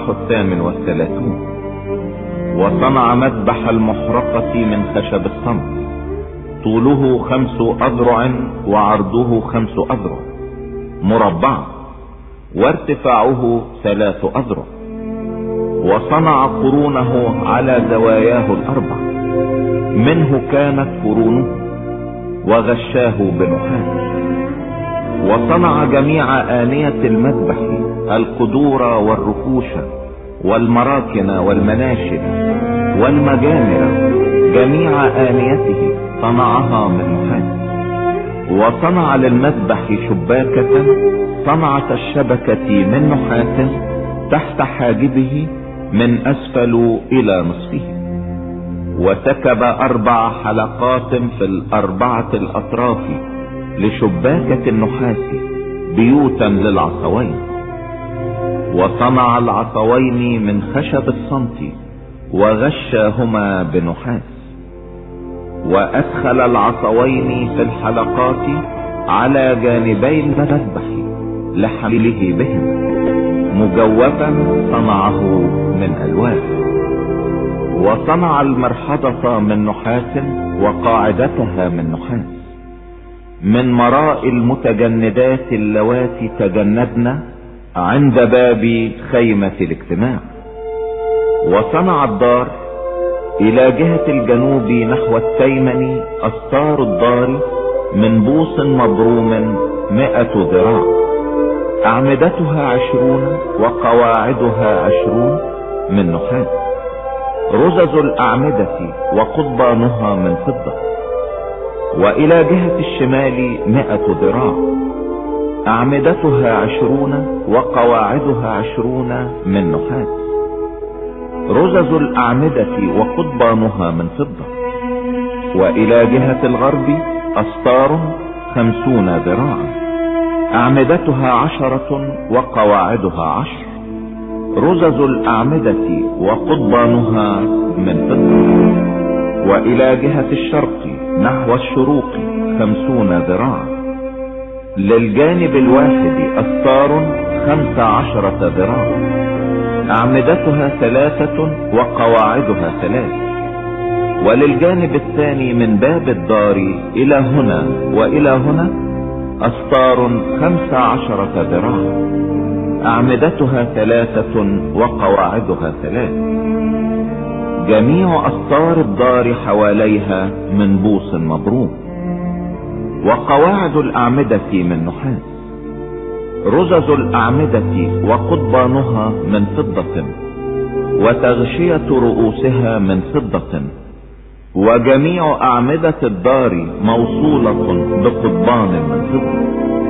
الإصحاح 38. وصنع مذبح المحرقة من خشب الصمت، طوله 5 أذرع وعرضه 5 أذرع مربع، وارتفاعه 3 أذرع. وصنع قرونه على زواياه ال4، منه كانت قرونه، وغشاه بنحاس. وصنع جميع آنية المذبح، القدور والركوش والمراكن والمناشل والمجامر، جميع آنيته صنعها من نحاس. وصنع للمذبح شباكة صنعة الشبكة من نحاس تحت حاجبه من أسفل إلى نصفه. وسكب 4 حلقات في ال4 الأطراف لشباكة النحاس بيوتا للعصوين. وصنع العصوين من خشب الصمت وغشاهما بنحاس. وأدخل العصوين في الحلقات على جانبي المذبح لحمله بهم، مجوفا صنعه من ألواح. وصنع المرحضة من نحاس وقاعدتها من نحاس، من مراء المتجندات اللواتي تجندن عند باب خيمة الاجتماع. وصنع الدار الى جهة الجنوب نحو التيمن أستار الدار من بوص مبروم 100 ذراع، أعمدتها 20 وقواعدها 20 من نحاس. رزز الأعمدة وقضبانها من فضة. وإلى جهة الشمال 100 ذراع، أعمدتها 20 وقواعدها 20 من نحاس. رزز الأعمدة وقضبانها من فضة. وإلى جهة الغرب أستار 50 ذراعا، أعمدتها 10 وقواعدها 10. رزز الأعمدة وقضبانها من فضة. وإلى جهة الشرق نحو الشروق 50 ذراعا. للجانب الواحد أستار 15 ذراعا، أعمدتها 3 وقواعدها 3. وللجانب الثاني من باب الدار إلى هنا وإلى هنا أستار 15 ذراعا، أعمدتها 3 وقواعدها 3. جميع أستار الدار حواليها من بوص مبروم. وقواعد الأعمدة من نحاس. رزز الأعمدة وقضبانها من فضة، وتغشية رؤوسها من فضة. وجميع أعمدة الدار موصولة بقضبان من فضة.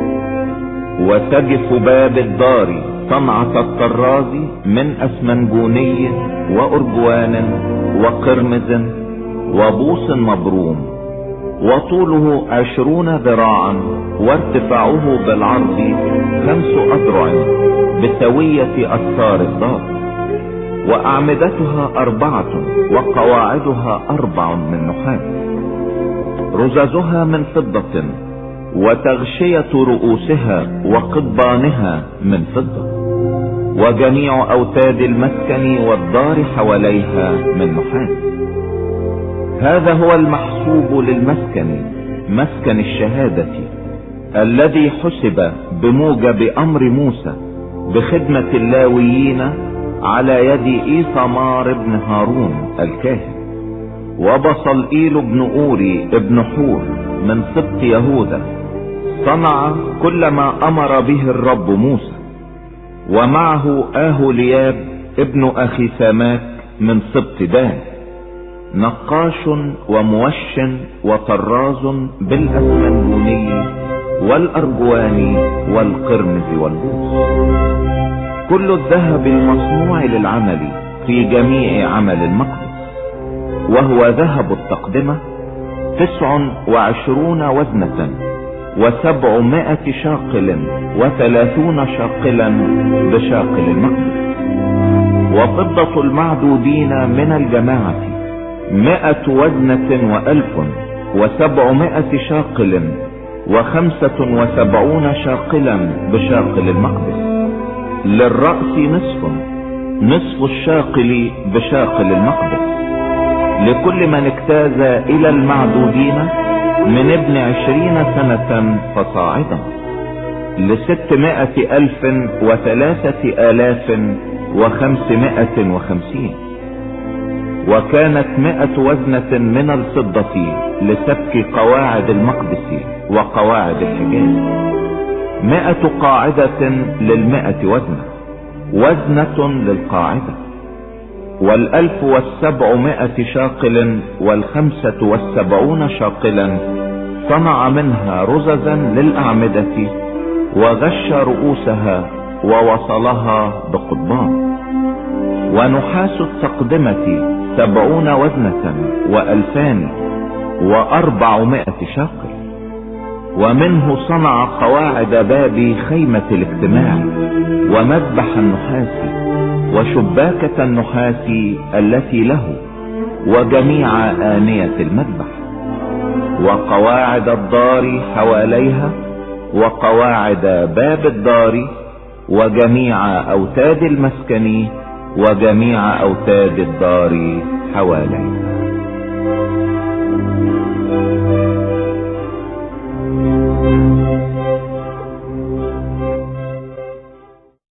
وسجف باب الدار صنعة الطراز من أسمنجوني وأرجوان وقرمز وبوص مبروم، وطوله 20 ذراعا، وارتفاعه بالعرض 5 أذرع بسوية أستار الدار. وأعمدتها 4 وقواعدها 4 من نحاس. رززها من فضة، وتغشية رؤوسها وقضبانها من فضة. وجميع أوتاد المسكن والدار حواليها من نحاس. هذا هو المحسوب للمسكن، مسكن الشهادة، الذي حسب بموجب أمر موسى بخدمة اللاويين على يد إيثمار بن هارون الكاهن. وبصلئيل بن أوري بن حور من سبط يهوذا صنع كل ما أمر به الرب موسى. ومعه آهولياب ابن أخي ساماك من سبط دان، نقاش وموش وطراز بالأسمنجوني والأرجواني والقرمز والبوص. كل الذهب المصنوع للعمل في جميع عمل المقدس، وهو ذهب التقدمة 29 وزنة، و700 شاقل، و30 شاقلا بشاقل المقدس. وفضة المعدودين من الجماعة 100 وزنة و1000 و700 شاقل، و75 شاقلا بشاقل المقدس. للرأس نصف، نصف الشاقل بشاقل المقدس لكل من اجتاز الى المعدودين من ابن 20 سنة فصاعدا ل600,000 و3,550. وكانت 100 وزنة من الفضة لسبك قواعد المقدس وقواعد الحجاز، 100 قاعدة ل100 وزنة، وزنة للقاعدة. 1,700 شاقل 75 شاقلا صنع منها رززا للأعمدة، وغش رؤوسها ووصلها بقضبان. ونحاس التقدمة 70 وزنة و2,400 شاقل. ومنه صنع قواعد باب خيمة الاجتماع ومذبح النحاس وشباكة النحاس التي له وجميع آنية المذبح، وقواعد الدار حواليها، وقواعد باب الدار، وجميع أوتاد المسكن، وجميع أوتاد الدار حواليها.